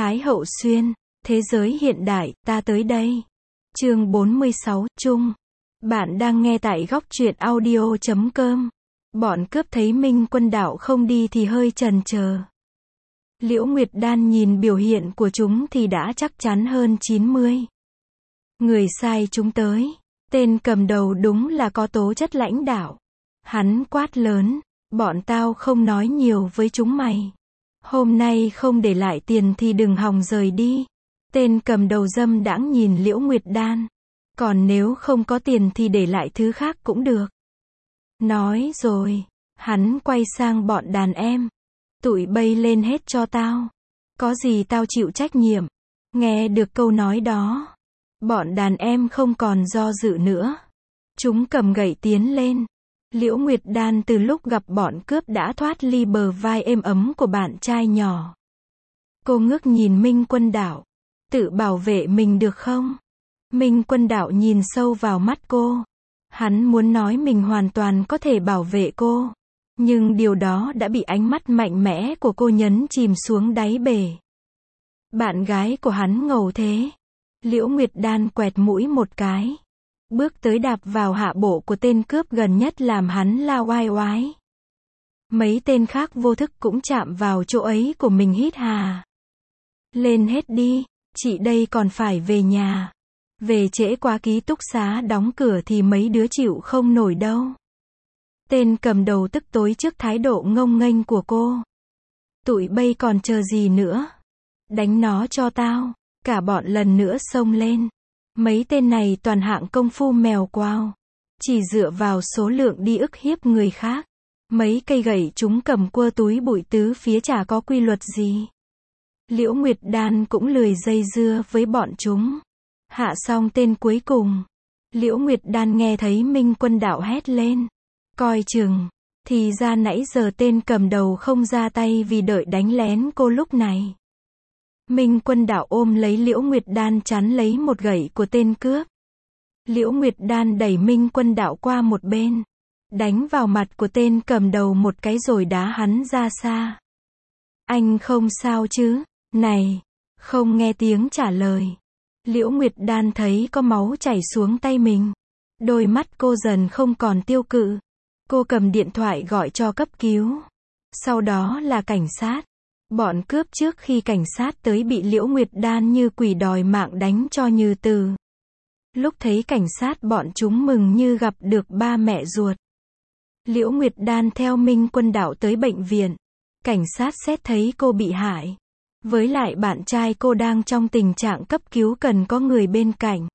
Thái Hậu Xuyên, thế giới hiện đại, ta tới đây. Chương 46, Chung. Bạn đang nghe tại góc truyện audio.com. Bọn cướp thấy Minh Quân Đạo không đi thì hơi chần chờ. Liễu Nguyệt Đan nhìn biểu hiện của chúng thì đã chắc chắn hơn 90. Người sai chúng tới. Tên cầm đầu đúng là có tố chất lãnh đạo. Hắn quát lớn, bọn tao không nói nhiều với chúng mày. Hôm nay không để lại tiền thì đừng hòng rời đi. Tên cầm đầu dâm đãng nhìn Liễu Nguyệt Đan. Còn nếu không có tiền thì để lại thứ khác cũng được. Nói rồi, hắn quay sang bọn đàn em. Tụi bay lên hết cho tao. Có gì tao chịu trách nhiệm. Nghe được câu nói đó, bọn đàn em không còn do dự nữa. Chúng cầm gậy tiến lên. Liễu Nguyệt Đan từ lúc gặp bọn cướp đã thoát ly bờ vai êm ấm của bạn trai nhỏ. Cô ngước nhìn Minh Quân Đạo. Tự bảo vệ mình được không? Minh Quân Đạo nhìn sâu vào mắt cô. Hắn muốn nói mình hoàn toàn có thể bảo vệ cô. Nhưng điều đó đã bị ánh mắt mạnh mẽ của cô nhấn chìm xuống đáy bể. Bạn gái của hắn ngầu thế. Liễu Nguyệt Đan quẹt mũi một cái. Bước tới đạp vào hạ bộ của tên cướp gần nhất làm hắn la oai oái. Mấy tên khác vô thức cũng chạm vào chỗ ấy của mình hít hà. Lên hết đi, chị đây còn phải về nhà. Về trễ qua ký túc xá đóng cửa thì mấy đứa chịu không nổi đâu. Tên cầm đầu tức tối trước thái độ ngông nghênh của cô. Tụi bay còn chờ gì nữa? Đánh nó cho tao. Cả bọn lần nữa xông lên. Mấy tên này toàn hạng công phu mèo quao. Chỉ dựa vào số lượng đi ức hiếp người khác. Mấy cây gậy chúng cầm quơ túi bụi tứ phía chả có quy luật gì. Liễu Nguyệt Đan cũng lười dây dưa với bọn chúng. Hạ xong tên cuối cùng. Liễu Nguyệt Đan nghe thấy Minh Quân Đạo hét lên. Coi chừng. Thì ra nãy giờ tên cầm đầu không ra tay vì đợi đánh lén cô lúc này. Minh Quân Đạo ôm lấy Liễu Nguyệt Đan chắn lấy một gậy của tên cướp. Liễu Nguyệt Đan đẩy Minh Quân Đạo qua một bên. Đánh vào mặt của tên cầm đầu một cái rồi đá hắn ra xa. Anh không sao chứ? Này! Không nghe tiếng trả lời. Liễu Nguyệt Đan thấy có máu chảy xuống tay mình. Đôi mắt cô dần không còn tiêu cự. Cô cầm điện thoại gọi cho cấp cứu. Sau đó là cảnh sát. Bọn cướp trước khi cảnh sát tới bị Liễu Nguyệt Đan như quỷ đòi mạng đánh cho như từ. Lúc thấy cảnh sát bọn chúng mừng như gặp được ba mẹ ruột. Liễu Nguyệt Đan theo Minh Quân Đạo tới bệnh viện. Cảnh sát xét thấy cô bị hại. Với lại bạn trai cô đang trong tình trạng cấp cứu cần có người bên cạnh.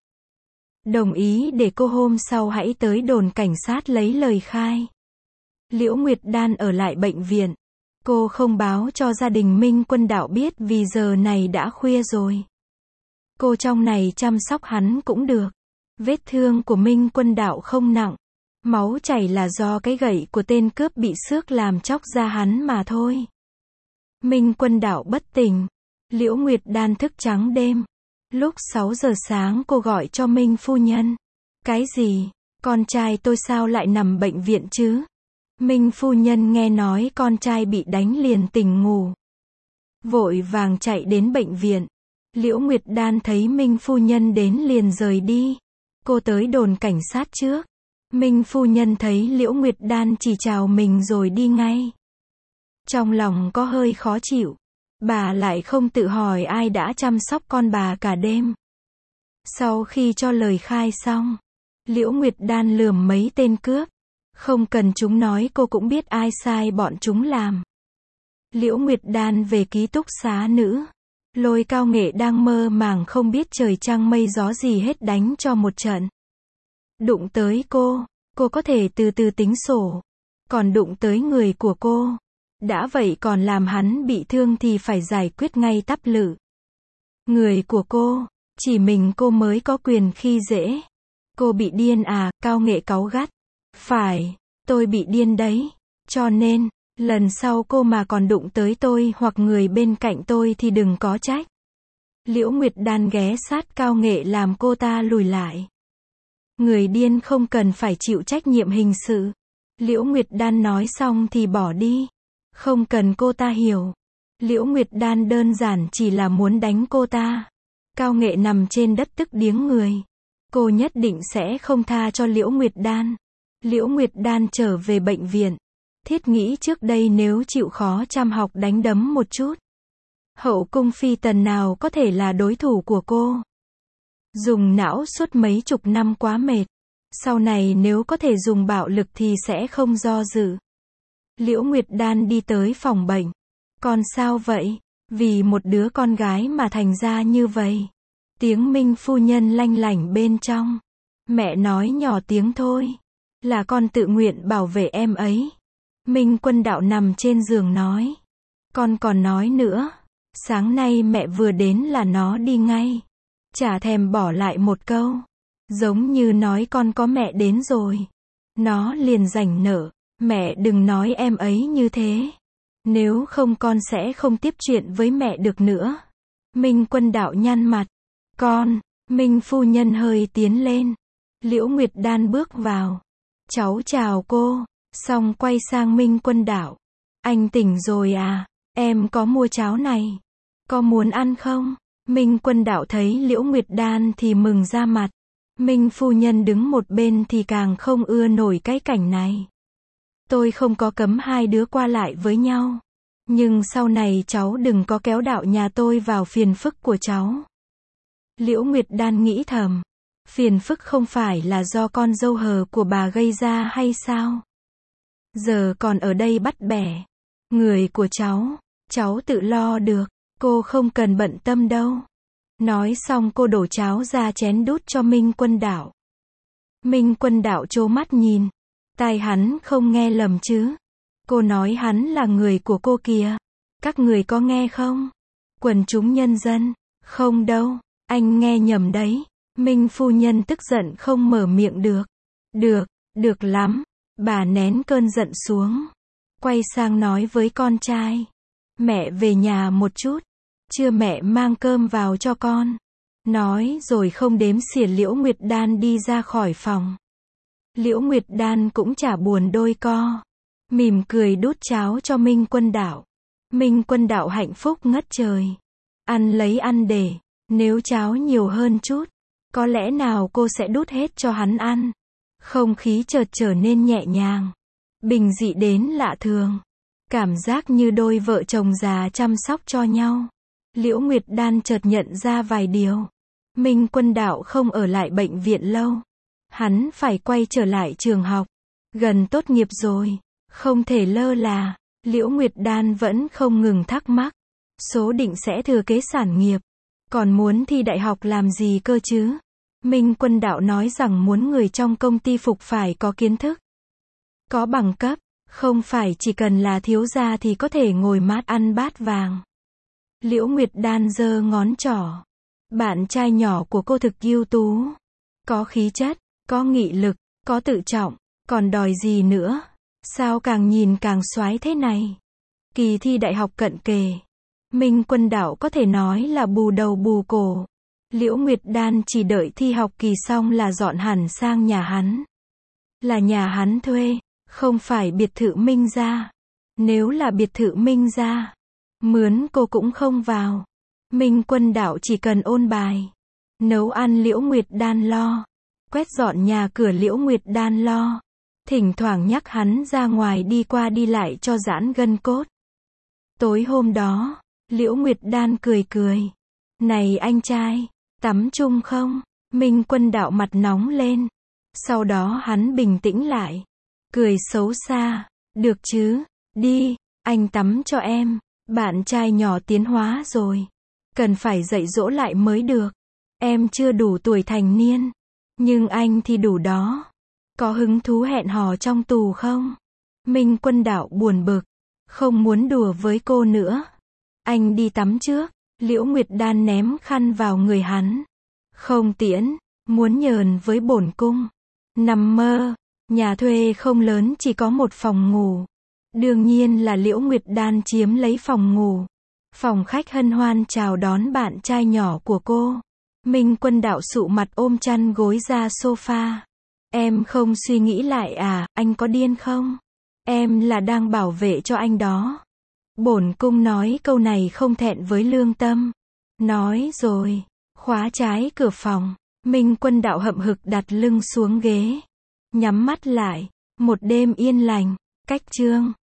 Đồng ý để cô hôm sau hãy tới đồn cảnh sát lấy lời khai. Liễu Nguyệt Đan ở lại bệnh viện. Cô không báo cho gia đình Minh Quân Đạo biết vì giờ này đã khuya rồi. Cô trong này chăm sóc hắn cũng được. Vết thương của Minh Quân Đạo không nặng. Máu chảy là do cái gậy của tên cướp bị xước làm chóc da hắn mà thôi. Minh Quân Đạo bất tỉnh. Liễu Nguyệt Đan thức trắng đêm. Lúc 6 giờ sáng cô gọi cho Minh phu nhân. Cái gì? Con trai tôi sao lại nằm bệnh viện chứ? Minh phu nhân nghe nói con trai bị đánh liền tỉnh ngủ. Vội vàng chạy đến bệnh viện. Liễu Nguyệt Đan thấy Minh phu nhân đến liền rời đi. Cô tới đồn cảnh sát trước. Minh phu nhân thấy Liễu Nguyệt Đan chỉ chào mình rồi đi ngay. Trong lòng có hơi khó chịu. Bà lại không tự hỏi ai đã chăm sóc con bà cả đêm. Sau khi cho lời khai xong, Liễu Nguyệt Đan lườm mấy tên cướp. Không cần chúng nói cô cũng biết ai sai bọn chúng làm. Liễu Nguyệt Đan về ký túc xá nữ. Lôi Cao Nghệ đang mơ màng không biết trời trăng mây gió gì hết đánh cho một trận. Đụng tới cô có thể từ từ tính sổ. Còn đụng tới người của cô. Đã vậy còn làm hắn bị thương thì phải giải quyết ngay tắp lự. Người của cô, chỉ mình cô mới có quyền khi dễ. Cô bị điên à? Cao Nghệ cáu gắt. Phải, tôi bị điên đấy. Cho nên, lần sau cô mà còn đụng tới tôi hoặc người bên cạnh tôi thì đừng có trách. Liễu Nguyệt Đan ghé sát Cao Nghệ làm cô ta lùi lại. Người điên không cần phải chịu trách nhiệm hình sự. Liễu Nguyệt Đan nói xong thì bỏ đi. Không cần cô ta hiểu. Liễu Nguyệt Đan đơn giản chỉ là muốn đánh cô ta. Cao Nghệ nằm trên đất tức điếng người. Cô nhất định sẽ không tha cho Liễu Nguyệt Đan. Liễu Nguyệt Đan trở về bệnh viện. Thiết nghĩ trước đây nếu chịu khó chăm học đánh đấm một chút, hậu cung phi tần nào có thể là đối thủ của cô. Dùng não suốt mấy chục năm quá mệt. Sau này nếu có thể dùng bạo lực thì sẽ không do dự. Liễu Nguyệt Đan đi tới phòng bệnh. Con sao vậy? Vì một đứa con gái mà thành ra như vậy. Tiếng Minh phu nhân lanh lảnh bên trong. Mẹ nói nhỏ tiếng thôi. Là con tự nguyện bảo vệ em ấy. Minh Quân Đạo nằm trên giường nói. Con còn nói nữa. Sáng nay mẹ vừa đến là nó đi ngay. Chả thèm bỏ lại một câu. Giống như nói con có mẹ đến rồi. Nó liền rảnh nở. Mẹ đừng nói em ấy như thế. Nếu không con sẽ không tiếp chuyện với mẹ được nữa. Minh Quân Đạo nhăn mặt. Con, Minh phu nhân hơi tiến lên. Liễu Nguyệt Đan bước vào. Cháu chào cô. Xong quay sang Minh Quân Đạo. Anh tỉnh rồi à? Em có mua cháo này. Có muốn ăn không? Minh Quân Đạo thấy Liễu Nguyệt Đan thì mừng ra mặt. Minh phu nhân đứng một bên thì càng không ưa nổi cái cảnh này. Tôi không có cấm hai đứa qua lại với nhau. Nhưng sau này cháu đừng có kéo Đạo nhà tôi vào phiền phức của cháu. Liễu Nguyệt Đan nghĩ thầm. Phiền phức không phải là do con dâu hờ của bà gây ra hay sao? Giờ còn ở đây bắt bẻ. Người của cháu tự lo được. Cô không cần bận tâm đâu. Nói xong cô đổ cháo ra chén đút cho Minh Quân Đạo. Minh Quân Đạo trố mắt nhìn. Tai hắn không nghe lầm chứ. Cô nói hắn là người của cô kìa. Các người có nghe không? Quần chúng nhân dân. Không đâu, anh nghe nhầm đấy. Minh phu nhân tức giận không mở miệng được. Được lắm. Bà nén cơn giận xuống. Quay sang nói với con trai. Mẹ về nhà một chút. Trưa mẹ mang cơm vào cho con. Nói rồi không đếm xỉa Liễu Nguyệt Đan đi ra khỏi phòng. Liễu Nguyệt Đan cũng chả buồn đôi co. Mỉm cười đút cháo cho Minh Quân Đạo. Minh Quân Đạo hạnh phúc ngất trời. Ăn lấy ăn để. Nếu cháo nhiều hơn chút, có lẽ nào cô sẽ đút hết cho hắn ăn. Không khí chợt trở nên nhẹ nhàng. Bình dị đến lạ thường. Cảm giác như đôi vợ chồng già chăm sóc cho nhau. Liễu Nguyệt Đan chợt nhận ra vài điều. Minh Quân Đạo không ở lại bệnh viện lâu. Hắn phải quay trở lại trường học. Gần tốt nghiệp rồi. Không thể lơ là. Liễu Nguyệt Đan vẫn không ngừng thắc mắc. Số định sẽ thừa kế sản nghiệp. Còn muốn thi đại học làm gì cơ chứ? Minh Quân Đạo nói rằng muốn người trong công ty phục phải có kiến thức. Có bằng cấp. Không phải chỉ cần là thiếu gia thì có thể ngồi mát ăn bát vàng. Liễu Nguyệt Đan giơ ngón trỏ. Bạn trai nhỏ của cô thực ưu tú. Có khí chất, có nghị lực, có tự trọng. Còn đòi gì nữa? Sao càng nhìn càng soái thế này? Kỳ thi đại học cận kề. Minh Quân Đạo có thể nói là bù đầu bù cổ. Liễu Nguyệt Đan chỉ đợi thi học kỳ xong là dọn hẳn sang nhà hắn. Là nhà hắn thuê, không phải biệt thự Minh gia. Nếu là biệt thự Minh gia, mướn cô cũng không vào. Minh Quân Đạo chỉ cần ôn bài. Nấu ăn Liễu Nguyệt Đan lo. Quét dọn nhà cửa Liễu Nguyệt Đan lo. Thỉnh thoảng nhắc hắn ra ngoài đi qua đi lại cho giãn gân cốt. Tối hôm đó, Liễu Nguyệt Đan cười cười. Này anh trai, tắm chung không? Minh Quân Đạo mặt nóng lên. Sau đó hắn bình tĩnh lại. Cười xấu xa. Được chứ, đi, anh tắm cho em. Bạn trai nhỏ tiến hóa rồi. Cần phải dạy dỗ lại mới được. Em chưa đủ tuổi thành niên. Nhưng anh thì đủ đó. Có hứng thú hẹn hò trong tù không? Minh Quân Đạo buồn bực. Không muốn đùa với cô nữa. Anh đi tắm trước. Liễu Nguyệt Đan ném khăn vào người hắn. Không tiễn. Muốn nhờn với bổn cung. Nằm mơ. Nhà thuê không lớn chỉ có một phòng ngủ. Đương nhiên là Liễu Nguyệt Đan chiếm lấy phòng ngủ. Phòng khách hân hoan chào đón bạn trai nhỏ của cô. Minh Quân Đạo sụ mặt ôm chăn gối ra sofa. Em không suy nghĩ lại à, anh có điên không? Em là đang bảo vệ cho anh đó. Bổn cung nói câu này không thẹn với lương tâm. Nói rồi, khóa trái cửa phòng. Minh Quân Đạo hậm hực đặt lưng xuống ghế, nhắm mắt lại. Một đêm yên lành. Cách chương